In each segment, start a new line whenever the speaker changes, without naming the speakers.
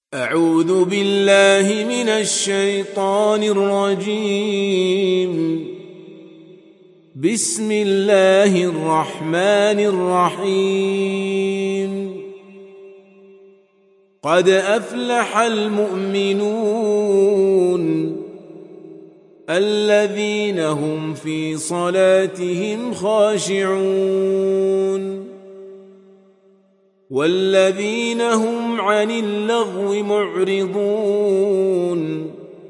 أعوذ بالله من الشيطان الرجيم. بسم الله الرحمن الرحيم. قد أفلح المؤمنون الذين هم في صلاتهم خاشعون والذين هم عن اللغو معرضون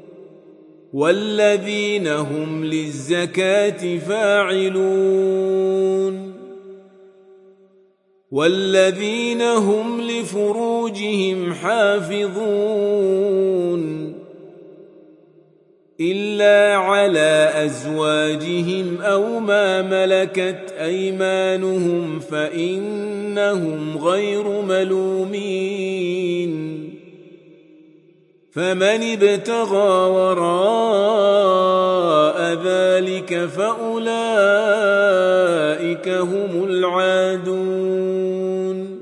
والذين هم للزكاة فاعلون والذين هم لفروجهم حافظون إلا على أزواجهم أو ما ملكت أيمانهم فإنهم غير ملومين. فمن ابتغى وراء ذلك فأولئك هم العادون.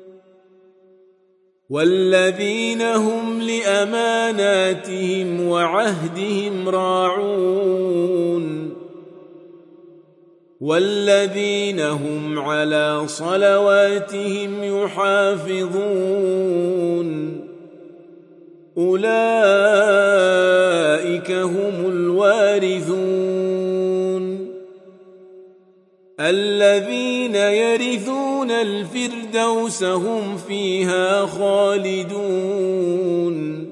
والذين هم لأماناتهم وعهدهم راعون والذين هم على صلواتهم يحافظون أولئك هم الوارثون الذين يرثون الفردوس هم فيها خالدون.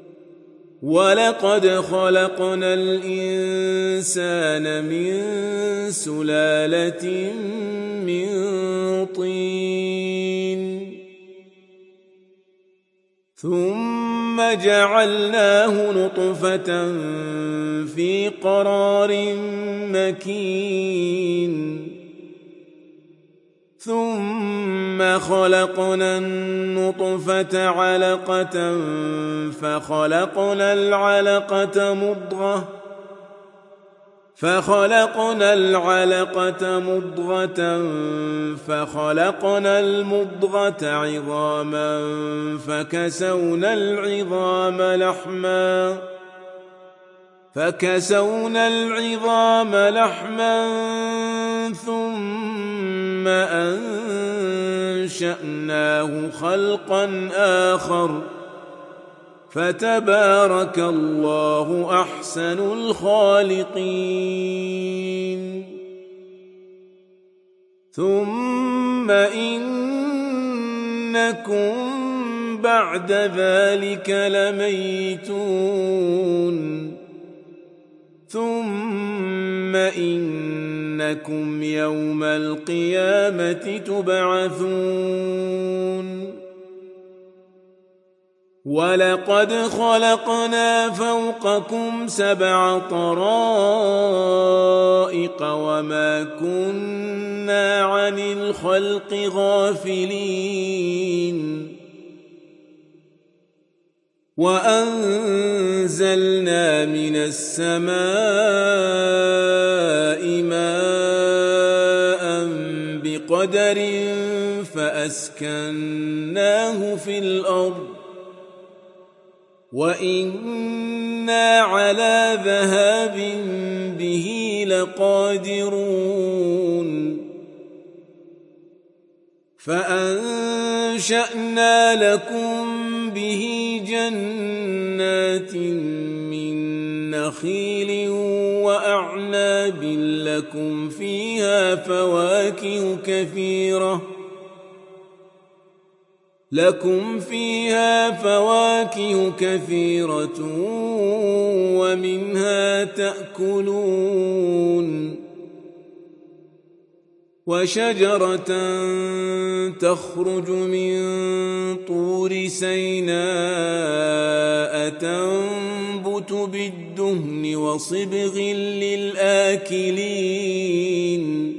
ولقد خلقنا الإنسان من سلالة من طين ثم جعلناه نطفة في قرار مكين ثم خلقنا النطفة علقة فخلقنا العلقة مضغة فخلقنا المضغة عظاما فكسونا العظام لحما ثم أنشأناه خلقا آخر فتبارك الله أحسن الخالقين. ثم إنكم بعد ذلك لميتون ثم إنكم يوم القيامة تبعثون. ولقد خلقنا فوقكم 7 طرائق وما كنا عن الخلق غافلين. وأنزلنا من السماء ماء بقدر فأسكناه في الأرض وإنا على ذهاب به لقادرون. فأنشأنا لكم به جنات من نخيل وأعناب لكم فيها فواكه كثيرة ومنها تأكلون. وشجرة تخرج من طور سيناء تنبت بالدهن وصبغ للآكلين.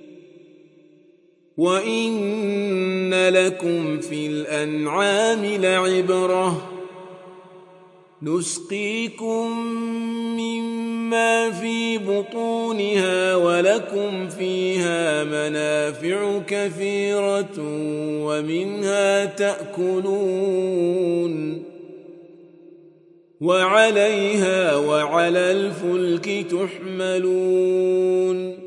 وإن لكم في الأنعام لعبرة نسقيكم مما في بطونها ولكم فيها منافع كثيرة ومنها تأكلون وعليها وعلى الفلك تحملون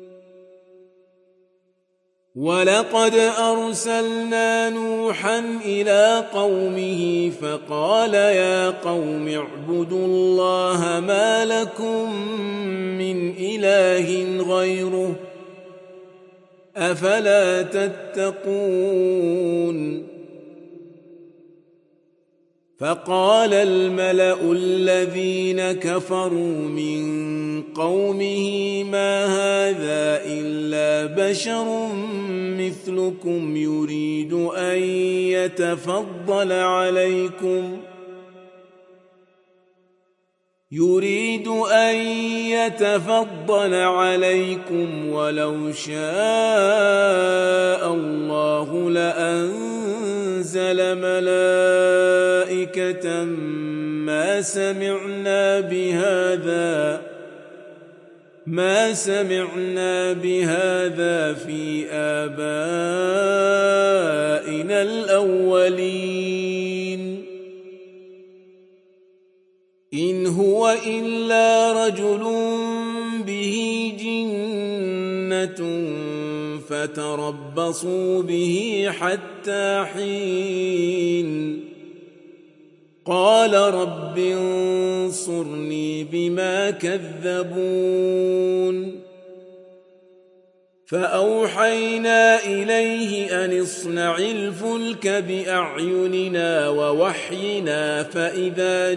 ولقد أرسلنا نوحا إلى قومه فقال يا قوم اعبدوا الله ما لكم من إله غيره أفلا تتقون فقال الملأ الذين كفروا من قومه ما هذا إلا بشر مثلكم يريد أن يتفضل عليكم ولو شاء الله لأنزل ملائكة ما سمعنا بهذا في آبائنا الأولين إن هو إلا رجل به جنة فتربصوا به حتى حين قال رب انصرني بما كذبون فأوحينا إليه أن اصنع الفلك بأعيننا ووحينا فإذا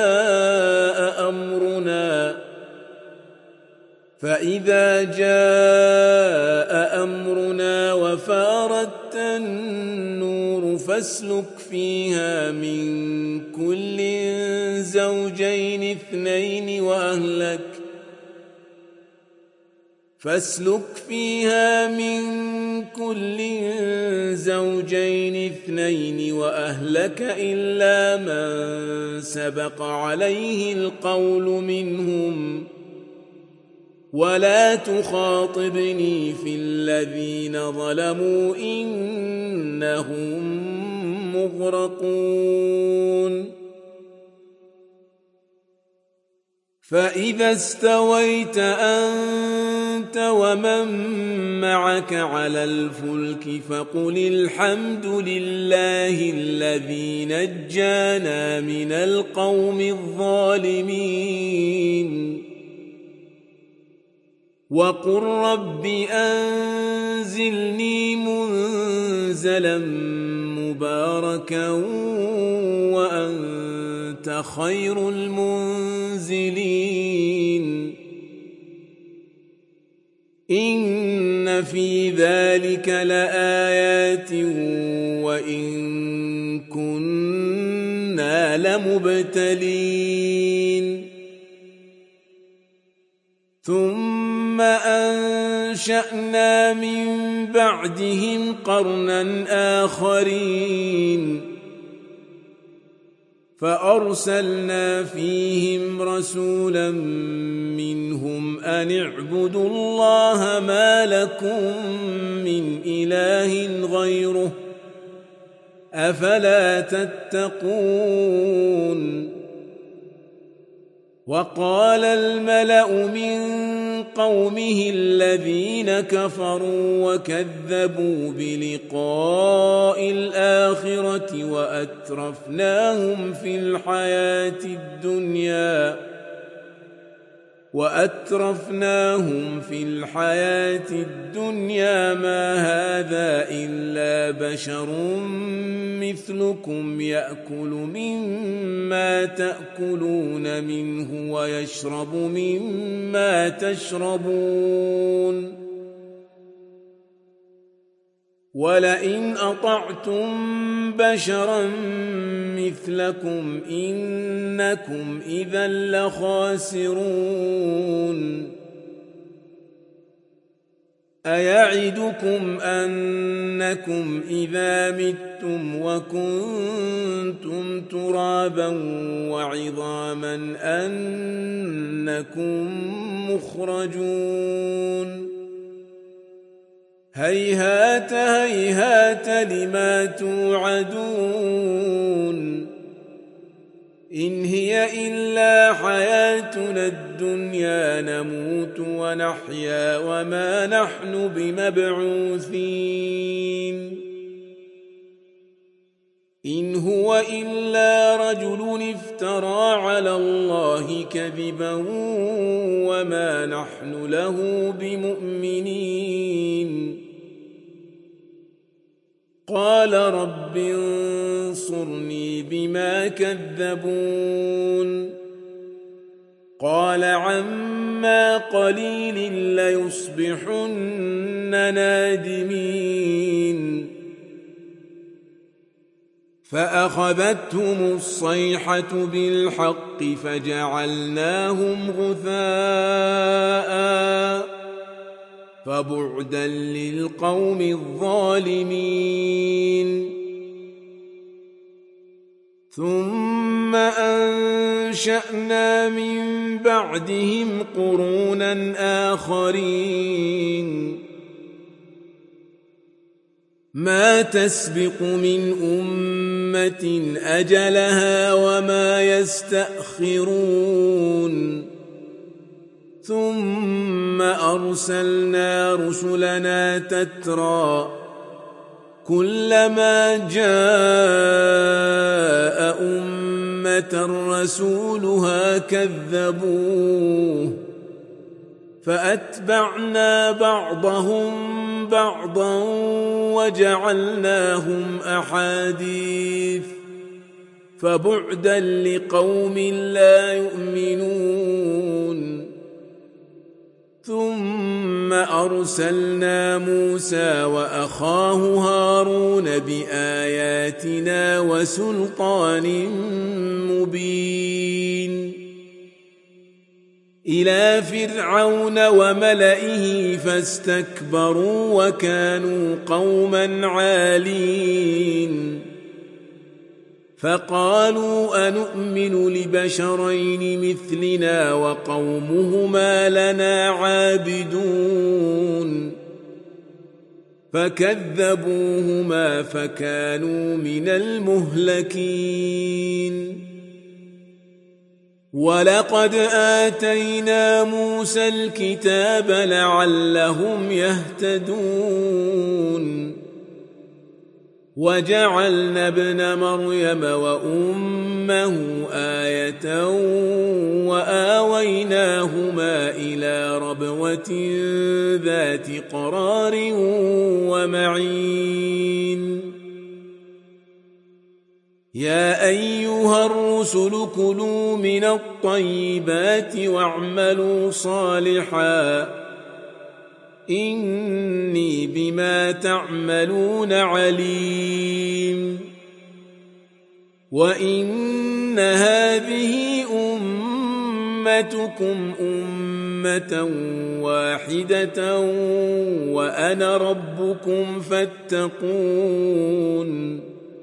جاء أمرنا وفارت النور فاسلك فيها من كل زوجين اثنين وأهلك إلا من سبق عليه القول منهم ولا تخاطبني في الذين ظلموا إنهم مغرقون فإذا استويت أنت ومن معك على الفلك فقل الحمد لله الذي نجانا من القوم الظالمين وقل رب أنزلني منزلا مباركا وأنت خير المنزلين إن في ذلك لآيات وإن كنا لمبتلين ثم أنشأنا من بعدهم قرنا آخرين فأرسلنا فيهم رسولا منهم أن اعبدوا الله ما لكم من إله غيره أفلا تتقون وقال الملأ من قومه الذين كفروا وكذبوا بلقاء الآخرة وأترفناهم في الحياة الدنيا ما هذا إلا بشر مثلكم يأكل مما تأكلون منه ويشرب مما تشربون ولئن أطعتم بشرا مثلكم إنكم إذا لخاسرون أيعدكم أنكم إذا متم وكنتم ترابا وعظاما أنكم مخرجون هيهات هيهات لما توعدون إن هي إلا حياتنا الدنيا نموت ونحيا وما نحن بمبعوثين إن هو إلا رجل افترى على الله كذبا وما نحن له بمؤمنين قال رب انصرني بما كذبون قال عما قليل ليصبحن نادمين فأخذتهم الصيحة بالحق فجعلناهم غثاء فبعدا للقوم الظالمين ثم أنشأنا من بعدهم قرونا آخرين ما تسبق من أمة أجلها وما يستأخرون ثم أرسلنا رسلنا تترى كلما جاء أمة رسولها كذبوه فأتبعنا بعضهم بعضا وجعلناهم أحاديث فبعدا لقوم لا يؤمنون ثم أرسلنا موسى وأخاه هارون بآياتنا وسلطان مبين إلى فرعون وملئه فاستكبروا وكانوا قوما عالين فقالوا أنؤمن لبشرين مثلنا وقومهما لنا عابدون فكذبوهما فكانوا من المهلكين ولقد آتينا موسى الكتاب لعلهم يهتدون وجعلنا ابن مريم وأمه آية وآويناهما إلى ربوة ذات قرار ومعين يا أيها الرسل كلوا من الطيبات واعملوا صالحا إني بما تعملون عليم وإن هذه أمتكم أمة واحدة وأنا ربكم فاتقون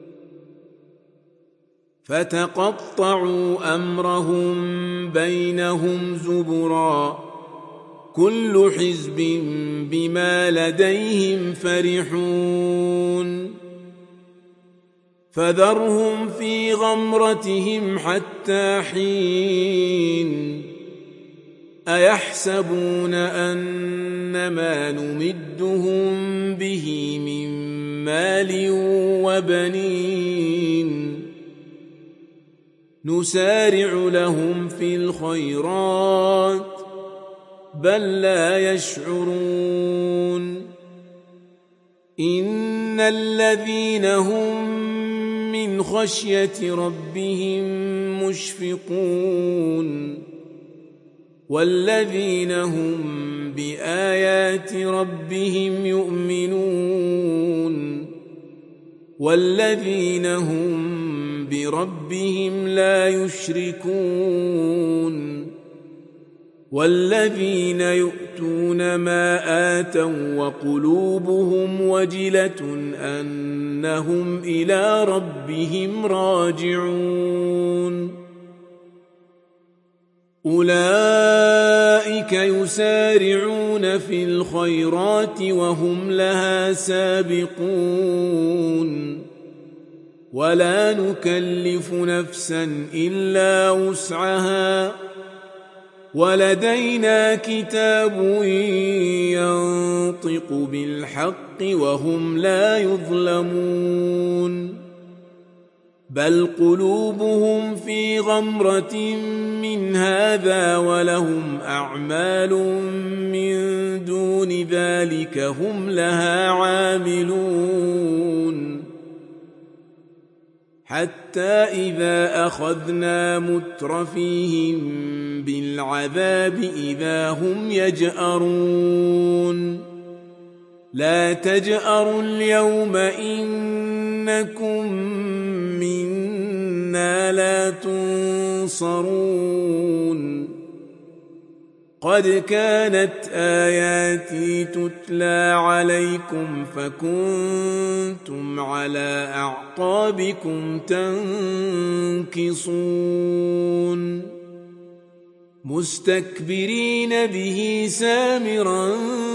فتقطعوا أمرهم بينهم زبرا كل حزب بما لديهم فرحون فذرهم في غمرتهم حتى حين أيحسبون أن ما نمدهم به من مال وبنين نسارع لهم في الخيرات بل لا يشعرون إن الذين هم من خشية ربهم مشفقون والذين هم بآيات ربهم يؤمنون والذين هم بربهم لا يشركون والذين يؤتون ما آتوا وقلوبهم وجلة أنهم إلى ربهم راجعون أولئك يسارعون في الخيرات وهم لها سابقون ولا نكلف نفسا إلا وسعها ولدينا كتاب ينطق بالحق وهم لا يظلمون بل قلوبهم في غمرة من هذا ولهم أعمال من دون ذلك هم لها عاملون حتى إذا أخذنا مترفيهم بالعذاب إذا هم يجأرون لا تجأروا اليوم إنكم منا لا تنصرون قد كانت آياتي تتلى عليكم فكنتم على أعقابكم تنكصون مستكبرين به سامرا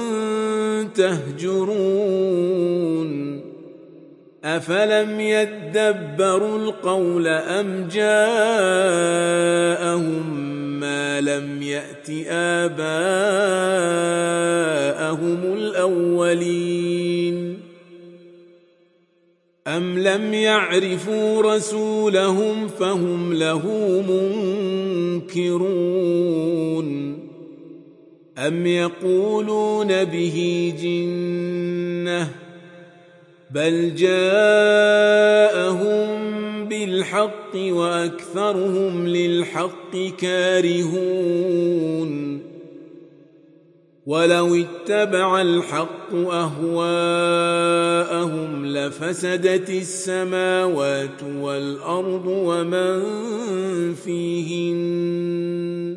تهجرون أفلم يدبروا القول أم جاءهم ما لم يأت آباءهم الأولين أم لم يعرفوا رسولهم فهم له منكرون أم يقولون به جنة بل جاءهم بالحق وأكثرهم للحق كارهون ولو اتبع الحق أهواءهم لفسدت السماوات والأرض ومن فيهن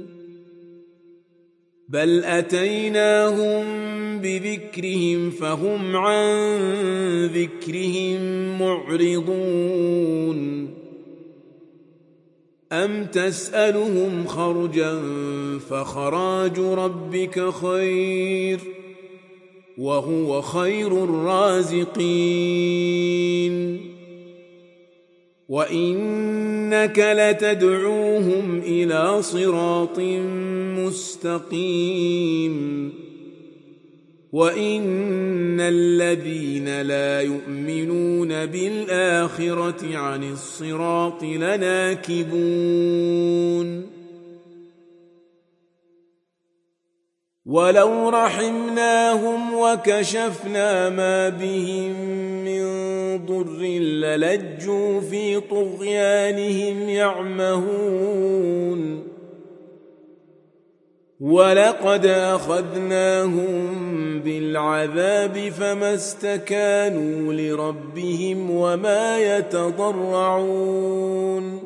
بل أتيناهم بذكرهم فهم عن ذكرهم معرضون أم تسألهم خرجا فخراج ربك خير وهو خير الرازقين وإنك لتدعوهم إلى صراط مستقيم وإن الذين لا يؤمنون بالآخرة عن الصراط لناكبون ولو رحمناهم وكشفنا ما بهم من ضر للجوا في طغيانهم يعمهون ولقد أخذناهم بالعذاب فما استكانوا لربهم وما يتضرعون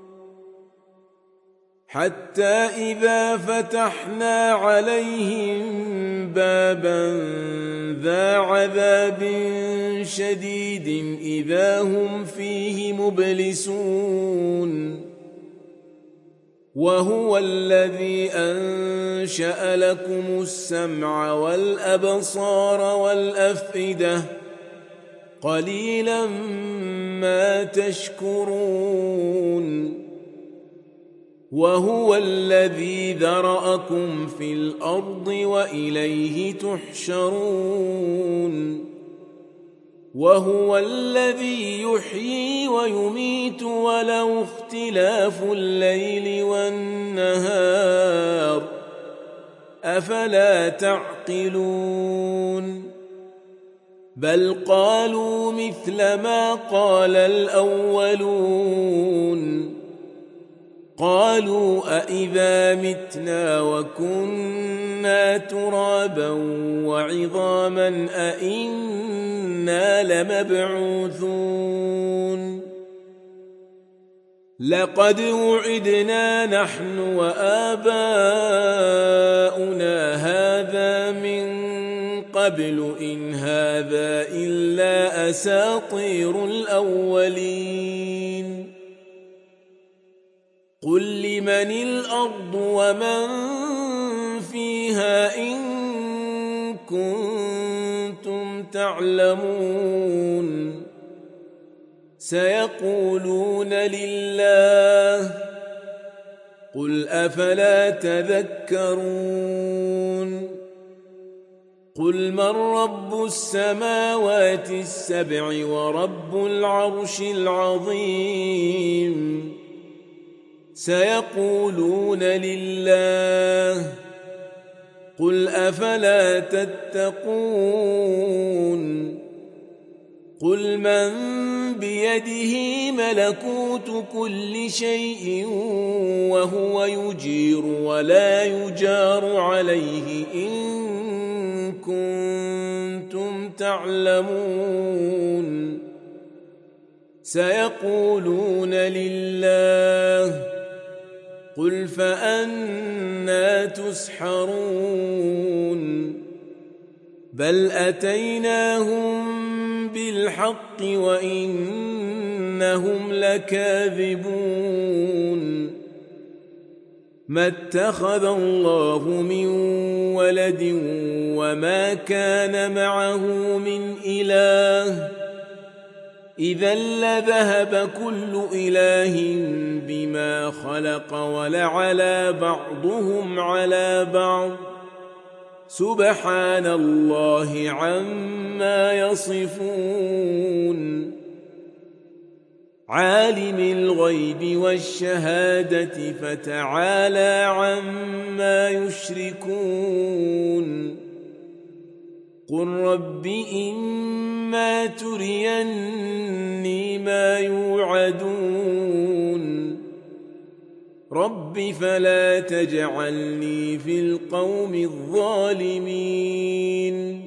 حتى إذا فتحنا عليهم بابا ذا عذاب شديد إذا هم فيه مبلسون وهو الذي أنشأ لكم السمع والأبصار والأفئدة قليلا ما تشكرون وهو الذي ذرأكم في الأرض وإليه تحشرون وهو الذي يحيي ويميت وله اختلاف الليل والنهار أفلا تعقلون بل قالوا مثل ما قال الأولون قالوا أإذا متنا وكنا ترابا وعظاما أإنا لمبعوثون لقد وعدنا نحن وآباؤنا هذا من قبل إن هذا إلا أساطير الأولين قل لمن الأرض ومن فيها إن كنتم تعلمون سيقولون لله قل أفلا تذكرون قل من رب السماوات السبع ورب العرش العظيم سيقولون لله قل أفلا تتقون قل من بيده ملكوت كل شيء وهو يجير ولا يجار عليه إن كنتم تعلمون سيقولون لله قل فأنى تسحرون بل أتيناهم بالحق وإنهم لكاذبون ما اتخذ الله من ولد وما كان معه من إله إذا لذهب كل إله بما خلق ولعلى بعضهم على بعض سبحان الله عما يصفون عالم الغيب والشهادة فتعالى عما يشركون قل رب إما تريني ما يوعدون رب فلا تجعلني في القوم الظالمين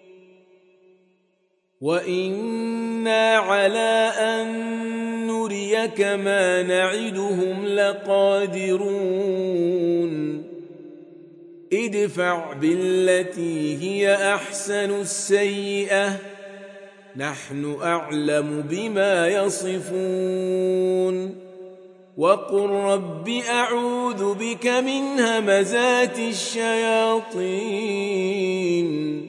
وإنا على أن نريك ما نعدهم لقادرون ادفع بالتي هي أحسن السيئة نحن أعلم بما يصفون وقل رب أعوذ بك من همزات الشياطين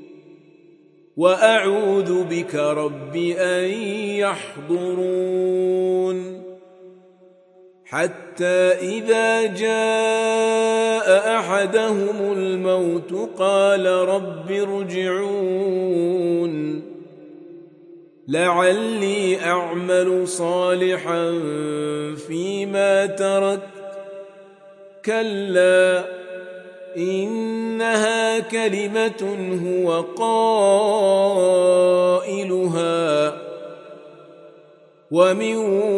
وأعوذ بك رب أن يحضرون حتى إذا جاء أحدهم الموت قال رب ارجعون لعلي أعمل صالحا فيما تركت كلا إنها كلمة هو قائلها ومن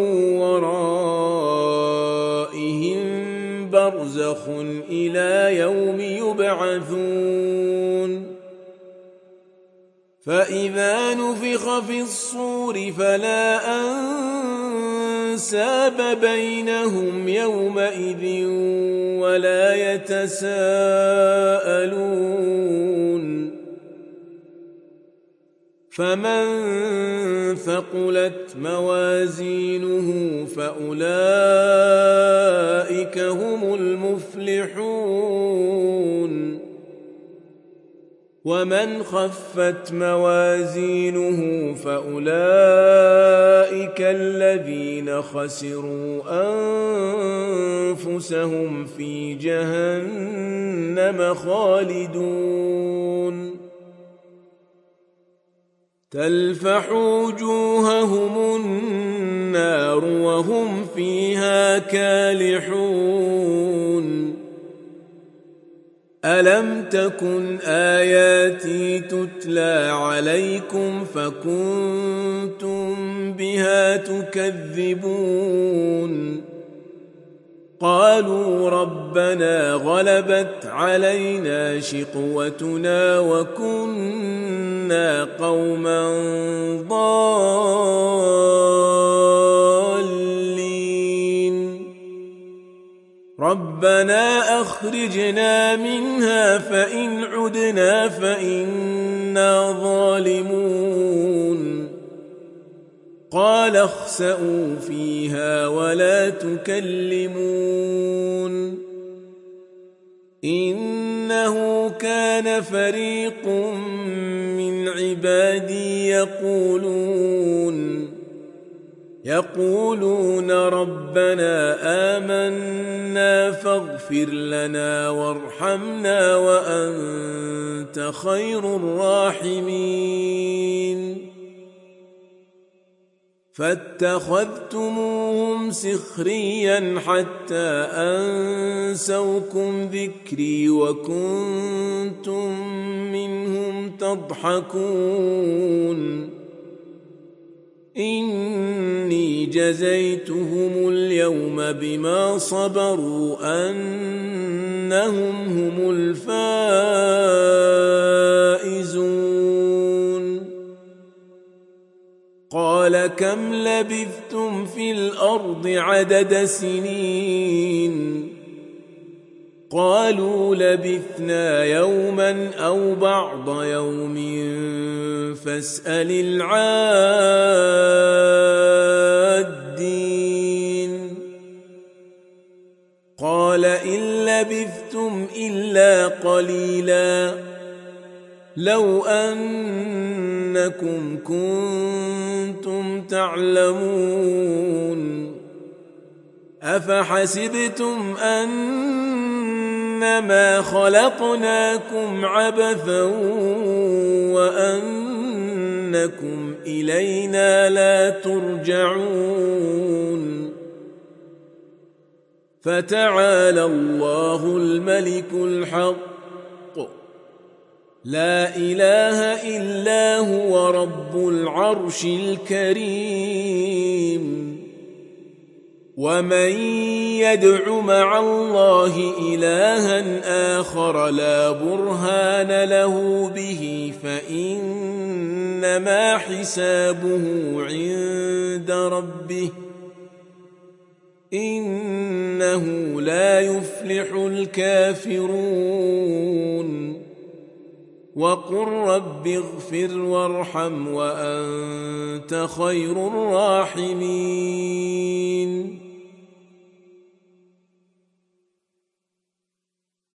ورائهم برزخ إلى يوم يبعثون فإذا نفخ في الصور فلا أنساب بينهم يومئذ ولا يتساءلون فمن ثقلت موازينه فأولئك هم المفلحون ومن خفت موازينه فأولئك الذين خسروا أنفسهم في جهنم خالدون تلفح وجوههم النار وهم فيها كالحون ألم تكن آياتي تتلى عليكم فكنتم بها تكذبون قالوا ربنا غلبت علينا شقوتنا وكنا قوما ضالين ربنا أخرجنا منها فإن عدنا فإنا ظالمون قال اخسئوا فيها ولا تكلمون إنه كان فريق من عبادي يقولون يقولون ربنا آمنا فاغفر لنا وارحمنا وأنت خير الراحمين فاتخذتموهم سخريا حتى أنسوكم ذكري وكنتم منهم تضحكون إني جزيتهم اليوم بما صبروا أنهم هم الفائزون قال كم لبثتم في الأرض عدد سنين قالوا لبثنا يوما أو بعض يوم فاسأل العادين قال إن لبثتم إلا قليلا لو أنكم كنتم تعلمون أفحسبتم أنما خلقناكم عبثا وأنكم إلينا لا ترجعون فتعالى الله الملك الحق لا إله إلا هو رب العرش الكريم ومن يدع مع الله إلها آخر لا برهان له به فإنما حسابه عند ربه إنه لا يفلح الكافرون وقل رب اغفر وارحم وأنت خير الراحمين